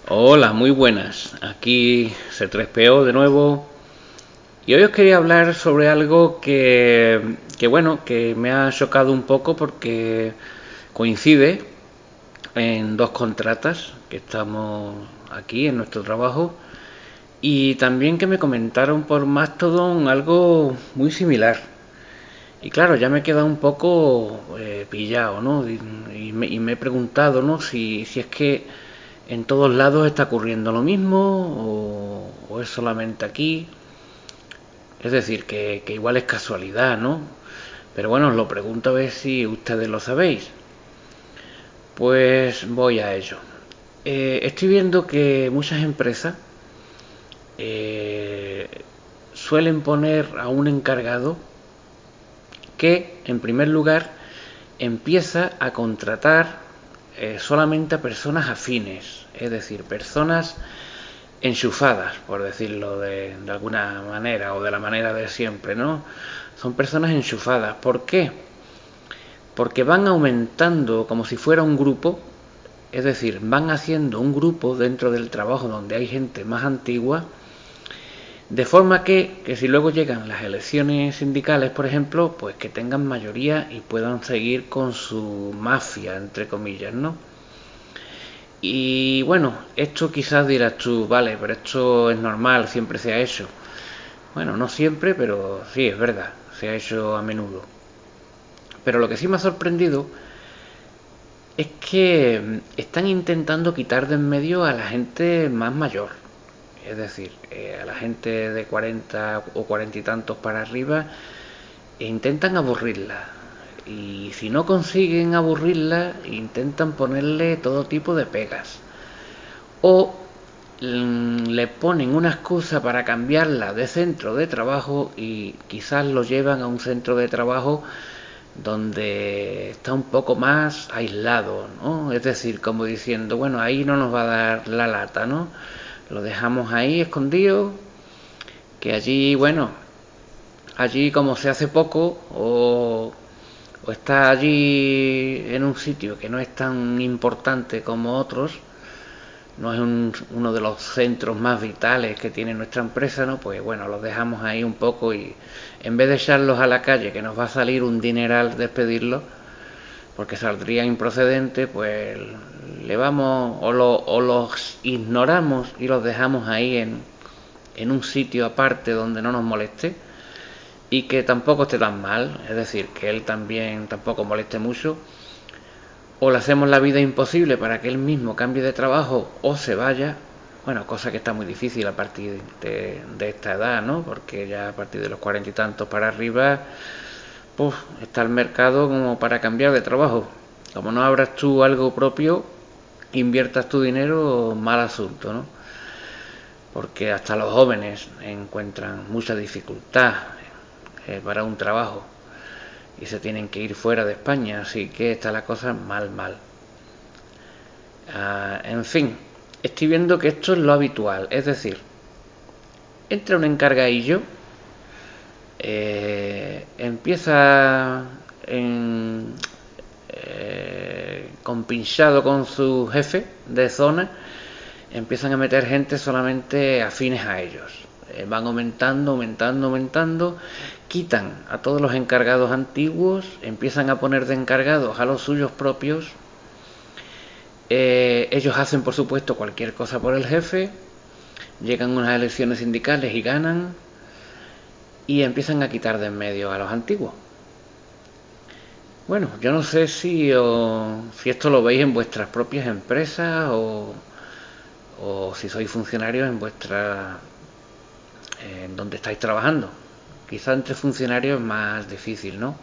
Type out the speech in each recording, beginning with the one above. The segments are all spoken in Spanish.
Hola, muy buenas. Aquí C3PO de nuevo. Y hoy os quería hablar sobre algo que me ha chocado un poco porque coincide en dos contratas que estamos aquí en nuestro trabajo y también que me comentaron por Mastodon algo muy similar. Y claro, ya me he quedado un poco pillado, ¿no? Y me he preguntado, ¿no? Si es que en todos lados está ocurriendo lo mismo o es solamente aquí. Es decir, que igual es casualidad, ¿no? Pero bueno, os lo pregunto a ver si ustedes lo sabéis. Pues voy a ello. Estoy viendo que muchas empresas eh, suelen poner a un encargado que, en primer lugar, empieza a contratar solamente a personas afines, es decir, personas enchufadas, por decirlo de alguna manera o de la manera de siempre, ¿no? Son personas enchufadas. ¿Por qué? Porque van aumentando como si fuera un grupo, es decir, van haciendo un grupo dentro del trabajo donde hay gente más antigua, de forma que si luego llegan las elecciones sindicales, por ejemplo, pues que tengan mayoría y puedan seguir con su mafia, entre comillas, ¿no? Y bueno, esto quizás dirás tú, vale, pero esto es normal, siempre se ha hecho. Bueno, no siempre, pero sí, es verdad, se ha hecho a menudo. Pero lo que sí me ha sorprendido es que están intentando quitar de en medio a la gente más mayor. Es decir, a la gente de 40 o 40 y tantos para arriba, e intentan aburrirla. Y si no consiguen aburrirla, intentan ponerle todo tipo de pegas. O le ponen una excusa para cambiarla de centro de trabajo y quizás lo llevan a un centro de trabajo donde está un poco más aislado, ¿no? Es decir, como diciendo, bueno, ahí no nos va a dar la lata, ¿no? Lo dejamos ahí escondido, que allí, bueno, allí como se hace poco o está allí en un sitio que no es tan importante como otros, no es uno de los centros más vitales que tiene nuestra empresa, ¿no? Pues bueno, los dejamos ahí un poco y en vez de echarlos a la calle, que nos va a salir un dineral despedirlos, porque saldría improcedente, pues le vamos o los ignoramos y los dejamos ahí en un sitio aparte donde no nos moleste y que tampoco esté tan mal, es decir, que él también tampoco moleste mucho, o le hacemos la vida imposible para que él mismo cambie de trabajo o se vaya, bueno, cosa que está muy difícil a partir de esta edad, ¿no? Porque ya a partir de los 40 y tantos para arriba, pues está el mercado como para cambiar de trabajo. Como no abras tú algo propio, inviertas tu dinero, mal asunto, ¿no? Porque hasta los jóvenes encuentran mucha dificultad para un trabajo y se tienen que ir fuera de España, así que está la cosa mal, mal. En fin, estoy viendo que esto es lo habitual, es decir, entra un encargadillo, empieza compinchado con su jefe de zona, empiezan a meter gente solamente afines a ellos. Van aumentando, aumentando, aumentando, quitan a todos los encargados antiguos, empiezan a poner de encargados a los suyos propios. Ellos hacen, por supuesto, cualquier cosa por el jefe, llegan unas elecciones sindicales y ganan, y empiezan a quitar de en medio a los antiguos. Bueno, yo no sé si esto lo veis en vuestras propias empresas o si sois funcionarios en vuestra en donde estáis trabajando. Quizá entre funcionarios es más difícil, ¿no?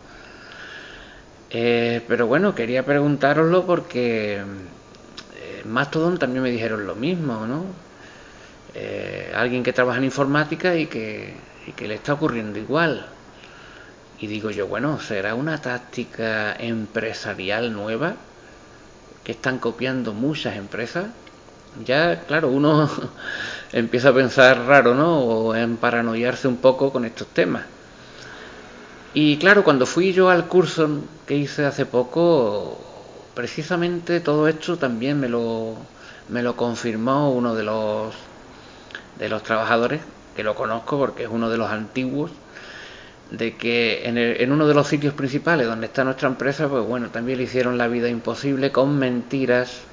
Pero bueno, quería preguntároslo porque Mastodon también me dijeron lo mismo, ¿no? Alguien que trabaja en informática y que le está ocurriendo igual. Y digo yo, bueno, ¿será una táctica empresarial nueva que están copiando muchas empresas? Ya, claro, uno empieza a pensar raro, ¿no? O en paranoiarse un poco con estos temas. Y claro, cuando fui yo al curso que hice hace poco, precisamente todo esto también me lo confirmó uno de los trabajadores, que lo conozco porque es uno de los antiguos, de que en uno de los sitios principales donde está nuestra empresa, pues bueno, también le hicieron la vida imposible con mentiras,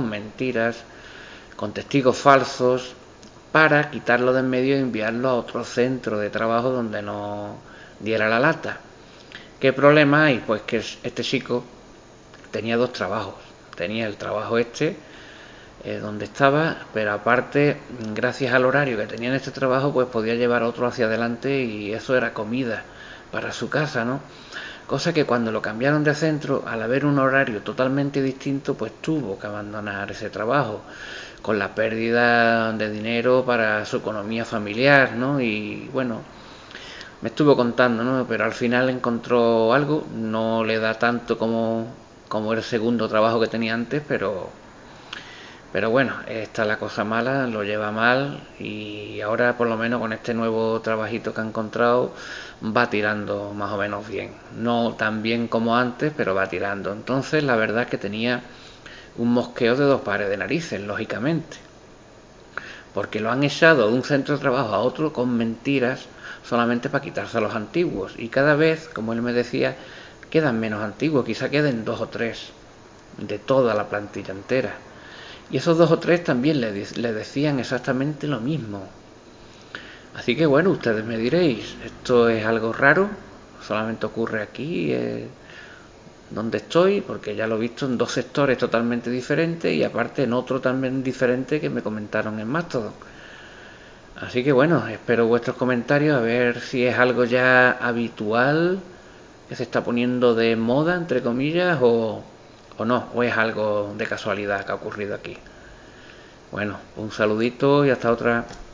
con testigos falsos, para quitarlo de en medio y enviarlo a otro centro de trabajo donde no diera la lata. ¿Qué problema hay? Pues que este chico tenía dos trabajos. Tenía el trabajo donde estaba, pero aparte, gracias al horario que tenía en este trabajo, pues podía llevar otro hacia adelante y eso era comida para su casa, ¿no? Cosa que cuando lo cambiaron de centro, al haber un horario totalmente distinto, pues tuvo que abandonar ese trabajo, con la pérdida de dinero para su economía familiar, ¿no? Y bueno, me estuvo contando, ¿no? Pero al final encontró algo, no le da tanto como el segundo trabajo que tenía antes, pero bueno, está la cosa mala, lo lleva mal y ahora por lo menos con este nuevo trabajito que ha encontrado va tirando más o menos bien. No tan bien como antes, pero va tirando. Entonces la verdad es que tenía un mosqueo de dos pares de narices, lógicamente. Porque lo han echado de un centro de trabajo a otro con mentiras solamente para quitarse a los antiguos. Y cada vez, como él me decía, quedan menos antiguos, quizá queden dos o tres de toda la plantilla entera. Y esos dos o tres también le decían exactamente lo mismo. Así que bueno, ustedes me diréis, esto es algo raro, solamente ocurre aquí donde estoy, porque ya lo he visto en dos sectores totalmente diferentes y aparte en otro también diferente que me comentaron en Mastodon. Así que bueno, espero vuestros comentarios a ver si es algo ya habitual que se está poniendo de moda, entre comillas, o no, o es algo de casualidad que ha ocurrido aquí. Bueno, un saludito y hasta otra.